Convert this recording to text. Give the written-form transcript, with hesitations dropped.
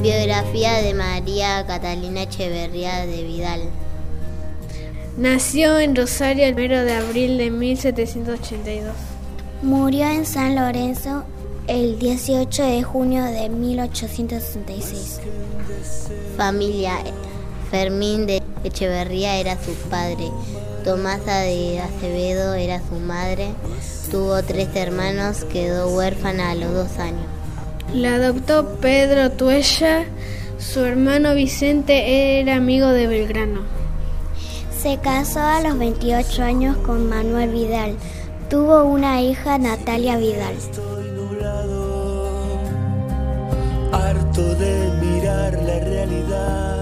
Biografía de María Catalina Echeverría de Vidal. Nació en Rosario el 1 de abril de 1782. Murió en San Lorenzo el 18 de junio de 1866. Familia. Fermín de Echeverría era su padre. Tomasa de Acevedo era su madre. Tuvo 3 hermanos, quedó huérfana a los 2 años. La adoptó Pedro Tuella. Su hermano Vicente era amigo de Belgrano. Se casó a los 28 años con Manuel Vidal. Tuvo una hija, Natalia Vidal. Estoy nublado, harto de mirar la realidad.